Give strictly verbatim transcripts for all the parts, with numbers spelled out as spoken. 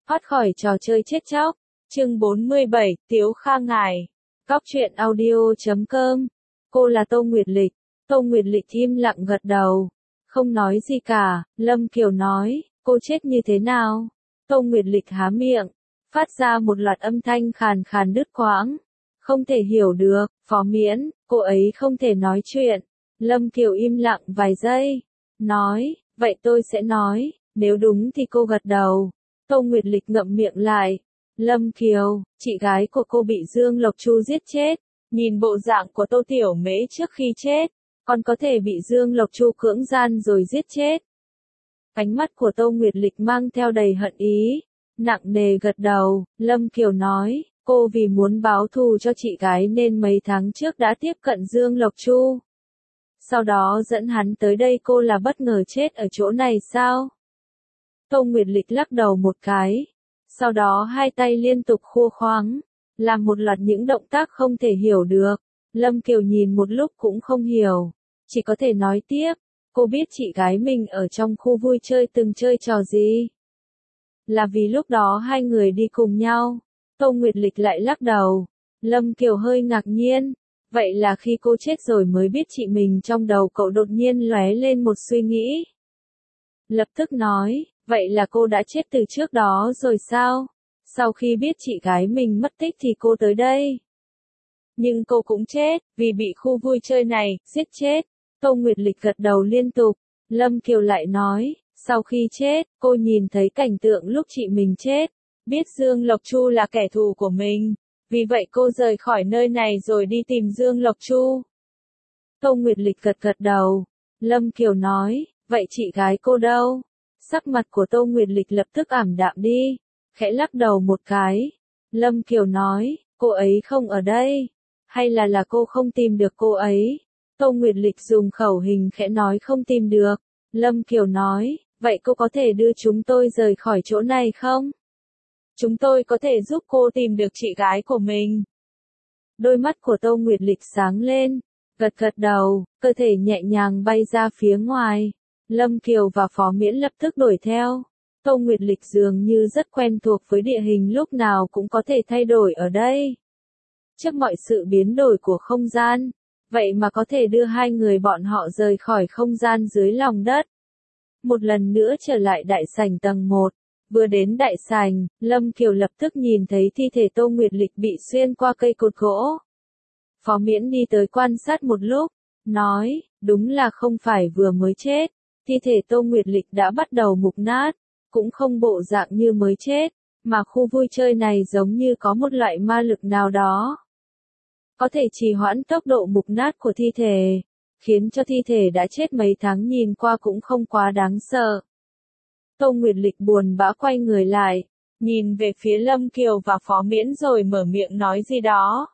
Thoát khỏi trò chơi chết chóc. Chương bốn mươi bảy, Tiếu Kha Ngải. Góc truyện audio chấm com. Cô là Tô Nguyệt Lịch. Tô Nguyệt Lịch im lặng gật đầu. Không nói gì cả. Lâm Kiều nói, cô chết như thế nào? Tô Nguyệt Lịch há miệng, phát ra một loạt âm thanh khàn khàn đứt quãng. Không thể hiểu được, Phó Miễn, cô ấy không thể nói chuyện. Lâm Kiều im lặng vài giây. Nói, vậy tôi sẽ nói, nếu đúng thì cô gật đầu. Tô Nguyệt Lịch ngậm miệng lại. Lâm Kiều, chị gái của cô bị Dương Lộc Chu giết chết. Nhìn bộ dạng của Tô Tiểu Mễ trước khi chết, còn có thể bị Dương Lộc Chu cưỡng gian rồi giết chết. Ánh mắt của Tô Nguyệt Lịch mang theo đầy hận ý. Nặng nề gật đầu, Lâm Kiều nói, cô vì muốn báo thù cho chị gái nên mấy tháng trước đã tiếp cận Dương Lộc Chu. Sau đó dẫn hắn tới đây, cô là bất ngờ chết ở chỗ này sao? Tô Nguyệt Lịch lắc đầu một cái. Sau đó hai tay liên tục khua khoáng, làm một loạt những động tác không thể hiểu được. Lâm Kiều nhìn một lúc cũng không hiểu, chỉ có thể nói tiếp, cô biết chị gái mình ở trong khu vui chơi từng chơi trò gì? Là vì lúc đó hai người đi cùng nhau. Tô Nguyệt Lịch lại lắc đầu. Lâm Kiều hơi ngạc nhiên. Vậy là khi cô chết rồi mới biết chị mình, trong đầu cậu đột nhiên lóe lên một suy nghĩ. Lập tức nói, vậy là cô đã chết từ trước đó rồi sao? Sau khi biết chị gái mình mất tích thì cô tới đây. Nhưng cô cũng chết, vì bị khu vui chơi này, giết chết. Tô Nguyệt Lịch gật đầu liên tục. Lâm Kiều lại nói, sau khi chết, cô nhìn thấy cảnh tượng lúc chị mình chết. Biết Dương Lộc Chu là kẻ thù của mình. Vì vậy cô rời khỏi nơi này rồi đi tìm Dương Lộc Chu. Tô Nguyệt Lịch gật gật đầu. Lâm Kiều nói, vậy chị gái cô đâu? Sắc mặt của Tô Nguyệt Lịch lập tức ảm đạm đi, khẽ lắc đầu một cái. Lâm Kiều nói, cô ấy không ở đây. Hay là là cô không tìm được cô ấy? Tô Nguyệt Lịch dùng khẩu hình khẽ nói không tìm được. Lâm Kiều nói, vậy cô có thể đưa chúng tôi rời khỏi chỗ này không? Chúng tôi có thể giúp cô tìm được chị gái của mình. Đôi mắt của Tô Nguyệt Lịch sáng lên, gật gật đầu, cơ thể nhẹ nhàng bay ra phía ngoài. Lâm Kiều và Phó Miễn lập tức đuổi theo. Tô Nguyệt Lịch dường như rất quen thuộc với địa hình, lúc nào cũng có thể thay đổi ở đây. Trước mọi sự biến đổi của không gian, vậy mà có thể đưa hai người bọn họ rời khỏi không gian dưới lòng đất. Một lần nữa trở lại đại sảnh tầng một. Vừa đến đại sảnh, Lâm Kiều lập tức nhìn thấy thi thể Tô Nguyệt Lịch bị xuyên qua cây cột gỗ. Phó Miễn đi tới quan sát một lúc, nói, đúng là không phải vừa mới chết, thi thể Tô Nguyệt Lịch đã bắt đầu mục nát, cũng không bộ dạng như mới chết, mà khu vui chơi này giống như có một loại ma lực nào đó. Có thể trì hoãn tốc độ mục nát của thi thể, khiến cho thi thể đã chết mấy tháng nhìn qua cũng không quá đáng sợ. Tô Nguyệt Lịch buồn bã quay người lại, nhìn về phía Lâm Kiều và Phó Miễn rồi mở miệng nói gì đó.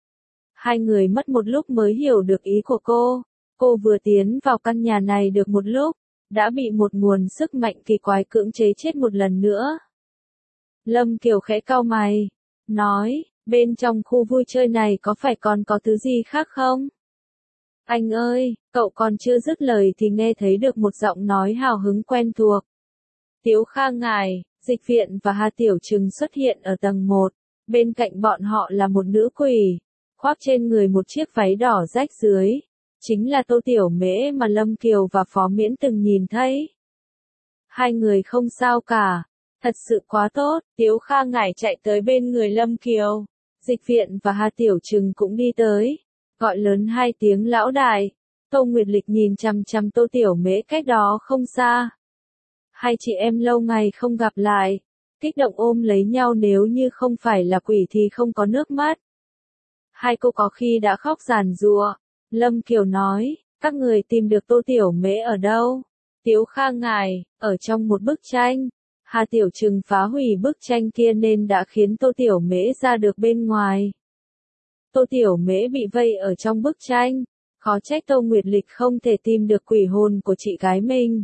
Hai người mất một lúc mới hiểu được ý của cô. Cô vừa tiến vào căn nhà này được một lúc, đã bị một nguồn sức mạnh kỳ quái cưỡng chế chết một lần nữa. Lâm Kiều khẽ cau mày, nói, bên trong khu vui chơi này có phải còn có thứ gì khác không? Anh ơi, cậu còn chưa dứt lời thì nghe thấy được một giọng nói hào hứng quen thuộc. Tiếu Kha Ngải, Dịch Viện và Hà Tiểu Trừng xuất hiện ở tầng một, bên cạnh bọn họ là một nữ quỷ, khoác trên người một chiếc váy đỏ rách dưới, chính là Tô Tiểu Mễ mà Lâm Kiều và Phó Miễn từng nhìn thấy. Hai người không sao cả, thật sự quá tốt. Tiếu Kha Ngải chạy tới bên người Lâm Kiều, Dịch Viện và Hà Tiểu Trừng cũng đi tới, gọi lớn hai tiếng lão đại. Tô Nguyệt Lịch nhìn chằm chằm Tô Tiểu Mễ cách đó không xa. Hai chị em lâu ngày không gặp lại, kích động ôm lấy nhau, nếu như không phải là quỷ thì không có nước mắt. Hai cô có khi đã khóc giàn giụa. Lâm Kiều nói, các người tìm được Tô Tiểu Mễ ở đâu? Tiếu Kha Ngải, ở trong một bức tranh. Hà Tiểu Trừng phá hủy bức tranh kia nên đã khiến Tô Tiểu Mễ ra được bên ngoài. Tô Tiểu Mễ bị vây ở trong bức tranh, khó trách Tô Nguyệt Lịch không thể tìm được quỷ hồn của chị gái mình.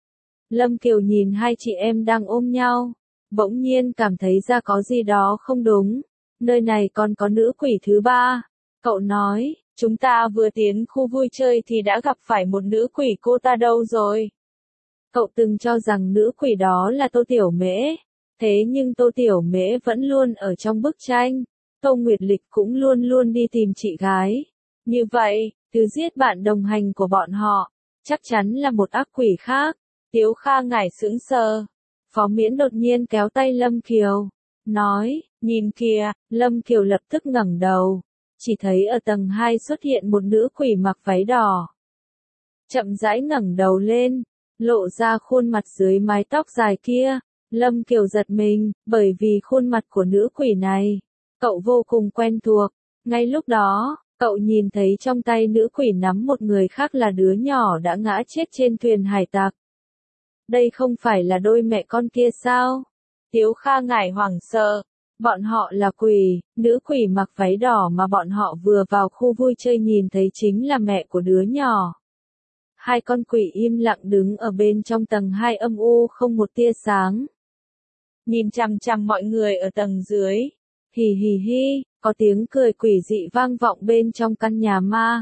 Lâm Kiều nhìn hai chị em đang ôm nhau, bỗng nhiên cảm thấy ra có gì đó không đúng. Nơi này còn có nữ quỷ thứ ba. Cậu nói, chúng ta vừa tiến khu vui chơi thì đã gặp phải một nữ quỷ, cô ta đâu rồi? Cậu từng cho rằng nữ quỷ đó là Tô Tiểu Mễ. Thế nhưng Tô Tiểu Mễ vẫn luôn ở trong bức tranh. Tô Nguyệt Lịch cũng luôn luôn đi tìm chị gái. Như vậy, thứ giết bạn đồng hành của bọn họ, chắc chắn là một ác quỷ khác. Tiếu Kha ngải sững sờ. Phó Miễn đột nhiên kéo tay Lâm Kiều. Nói, nhìn kìa, Lâm Kiều lập tức ngẩng đầu. Chỉ thấy ở tầng hai xuất hiện một nữ quỷ mặc váy đỏ. Chậm rãi ngẩng đầu lên, lộ ra khuôn mặt dưới mái tóc dài kia. Lâm Kiều giật mình, bởi vì khuôn mặt của nữ quỷ này, cậu vô cùng quen thuộc. Ngay lúc đó, cậu nhìn thấy trong tay nữ quỷ nắm một người khác là đứa nhỏ đã ngã chết trên thuyền hải tặc. Đây không phải là đôi mẹ con kia sao? Tiếu Kha ngải hoảng sợ. Bọn họ là quỷ, nữ quỷ mặc váy đỏ mà bọn họ vừa vào khu vui chơi nhìn thấy chính là mẹ của đứa nhỏ. Hai con quỷ im lặng đứng ở bên trong tầng hai âm u không một tia sáng. Nhìn chằm chằm mọi người ở tầng dưới. Hì hì hi, có tiếng cười quỷ dị vang vọng bên trong căn nhà ma.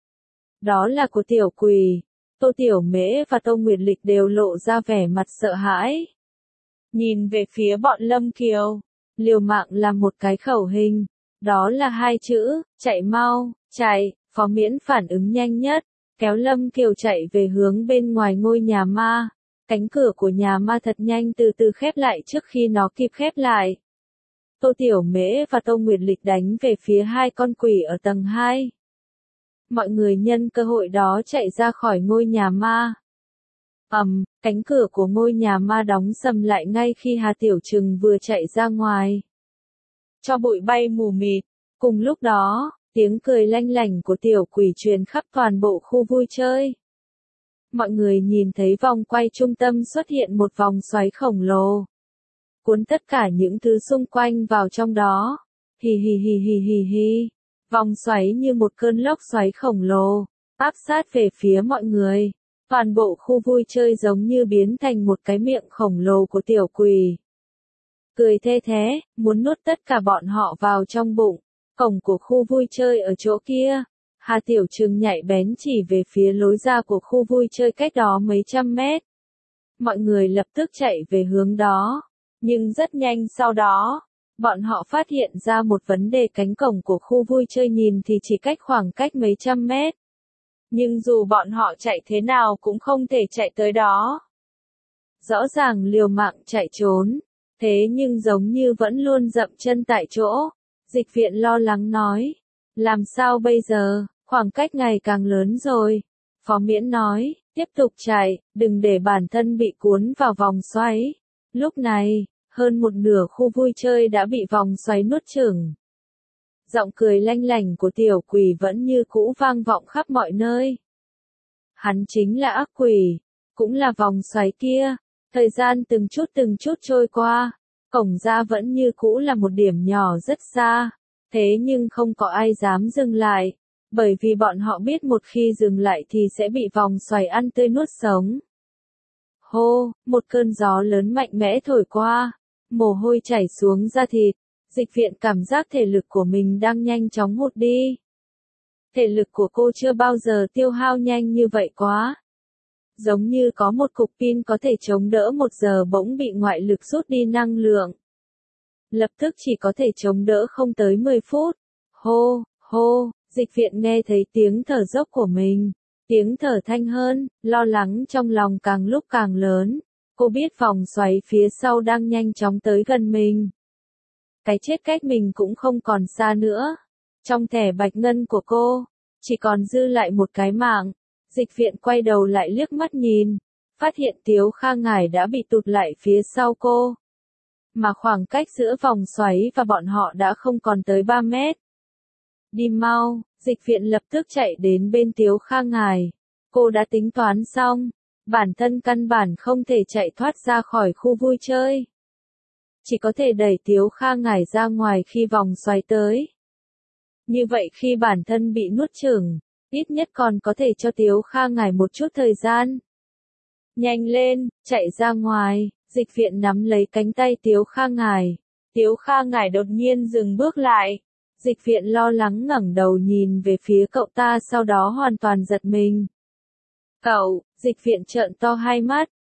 Đó là của tiểu quỷ. Tô Tiểu Mễ và Tô Nguyệt Lịch đều lộ ra vẻ mặt sợ hãi. Nhìn về phía bọn Lâm Kiều, liều mạng làm một cái khẩu hình. Đó là hai chữ, chạy mau, chạy. Phó Miễn phản ứng nhanh nhất, kéo Lâm Kiều chạy về hướng bên ngoài ngôi nhà ma. Cánh cửa của nhà ma thật nhanh từ từ khép lại trước khi nó kịp khép lại. Tô Tiểu Mễ và Tô Nguyệt Lịch đánh về phía hai con quỷ ở tầng hai. Mọi người nhân cơ hội đó chạy ra khỏi ngôi nhà ma. Ầm, um, cánh cửa của ngôi nhà ma đóng sầm lại ngay khi Hà Tiểu Trừng vừa chạy ra ngoài. Cho bụi bay mù mịt. Cùng lúc đó, tiếng cười lanh lảnh của tiểu quỷ truyền khắp toàn bộ khu vui chơi. Mọi người nhìn thấy vòng quay trung tâm xuất hiện một vòng xoáy khổng lồ. Cuốn tất cả những thứ xung quanh vào trong đó. Hì hì hì hì hì hì. Vòng xoáy như một cơn lốc xoáy khổng lồ, áp sát về phía mọi người. Toàn bộ khu vui chơi giống như biến thành một cái miệng khổng lồ của tiểu quỷ. Cười thê thế, muốn nuốt tất cả bọn họ vào trong bụng. Cổng của khu vui chơi ở chỗ kia. Hà Tiểu Trừng nhạy bén chỉ về phía lối ra của khu vui chơi cách đó mấy trăm mét. Mọi người lập tức chạy về hướng đó. Nhưng rất nhanh sau đó, bọn họ phát hiện ra một vấn đề, cánh cổng của khu vui chơi nhìn thì chỉ cách khoảng cách mấy trăm mét. Nhưng dù bọn họ chạy thế nào cũng không thể chạy tới đó. Rõ ràng liều mạng chạy trốn, thế nhưng giống như vẫn luôn dậm chân tại chỗ. Dịch viện lo lắng nói, làm sao bây giờ, khoảng cách ngày càng lớn rồi. Phó Miễn nói, tiếp tục chạy, đừng để bản thân bị cuốn vào vòng xoáy. Lúc này, hơn một nửa khu vui chơi đã bị vòng xoáy nuốt chửng. Giọng cười lanh lảnh của tiểu quỷ vẫn như cũ vang vọng khắp mọi nơi. Hắn chính là ác quỷ, cũng là vòng xoáy kia. Thời gian từng chút từng chút trôi qua, cổng ra vẫn như cũ là một điểm nhỏ rất xa. Thế nhưng không có ai dám dừng lại, bởi vì bọn họ biết một khi dừng lại thì sẽ bị vòng xoáy ăn tươi nuốt sống. Hô, một cơn gió lớn mạnh mẽ thổi qua, mồ hôi chảy xuống da thịt. Dịch viện cảm giác thể lực của mình đang nhanh chóng hụt đi. Thể lực của cô chưa bao giờ tiêu hao nhanh như vậy quá. Giống như có một cục pin có thể chống đỡ một giờ bỗng bị ngoại lực rút đi năng lượng. Lập tức chỉ có thể chống đỡ không tới mười phút. Hô, hô, dịch viện nghe thấy tiếng thở dốc của mình. Tiếng thở thanh hơn, lo lắng trong lòng càng lúc càng lớn. Cô biết vòng xoáy phía sau đang nhanh chóng tới gần mình. Cái chết cách mình cũng không còn xa nữa. Trong thẻ bạch ngân của cô, chỉ còn dư lại một cái mạng. Dịch viện quay đầu lại liếc mắt nhìn, phát hiện Tiếu Kha ngải đã bị tụt lại phía sau cô. Mà khoảng cách giữa vòng xoáy và bọn họ đã không còn tới ba mét. Đi mau, dịch viện lập tức chạy đến bên Tiếu Kha ngải. Cô đã tính toán xong, bản thân căn bản không thể chạy thoát ra khỏi khu vui chơi. Chỉ có thể đẩy Tiếu Kha ngải ra ngoài khi vòng xoáy tới. Như vậy khi bản thân bị nuốt chửng, ít nhất còn có thể cho Tiếu Kha ngải một chút thời gian. Nhanh lên, chạy ra ngoài, dịch viện nắm lấy cánh tay Tiếu Kha ngải. Tiếu Kha ngải đột nhiên dừng bước lại. Dịch viện lo lắng ngẩng đầu nhìn về phía cậu ta, sau đó hoàn toàn giật mình. Cậu, dịch viện trợn to hai mắt,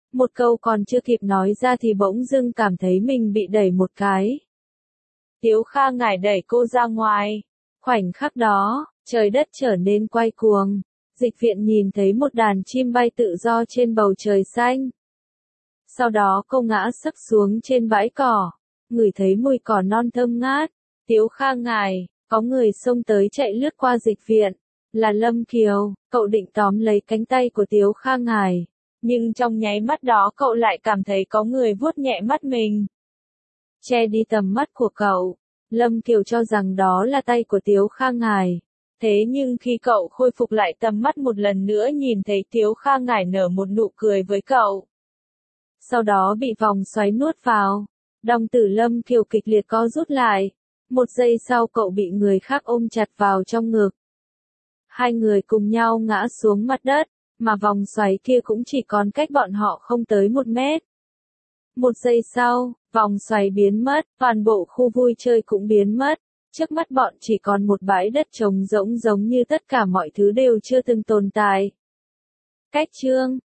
Một câu còn chưa kịp nói ra thì bỗng dưng cảm thấy mình bị đẩy một cái. Tiếu Kha Ngải đẩy cô ra ngoài. Khoảnh khắc đó, trời đất trở nên quay cuồng. Dịch viện nhìn thấy một đàn chim bay tự do trên bầu trời xanh. Sau đó cô ngã sấp xuống trên bãi cỏ, ngửi thấy mùi cỏ non thơm ngát. Tiếu Kha Ngải, có người xông tới chạy lướt qua dịch viện. Là Lâm Kiều, cậu định tóm lấy cánh tay của Tiếu Kha Ngải. Nhưng trong nháy mắt đó cậu lại cảm thấy có người vuốt nhẹ mắt mình. Che đi tầm mắt của cậu. Lâm Kiều cho rằng đó là tay của Tiếu Kha Ngải. Thế nhưng khi cậu khôi phục lại tầm mắt một lần nữa nhìn thấy Tiếu Kha Ngải nở một nụ cười với cậu. Sau đó bị vòng xoáy nuốt vào. Đồng tử Lâm Kiều kịch liệt co rút lại. Một giây sau cậu bị người khác ôm chặt vào trong ngực. Hai người cùng nhau ngã xuống mặt đất, mà vòng xoáy kia cũng chỉ còn cách bọn họ không tới một mét. Một giây sau, vòng xoáy biến mất, toàn bộ khu vui chơi cũng biến mất. Trước mắt bọn chỉ còn một bãi đất trống rỗng giống như tất cả mọi thứ đều chưa từng tồn tại. Cách chương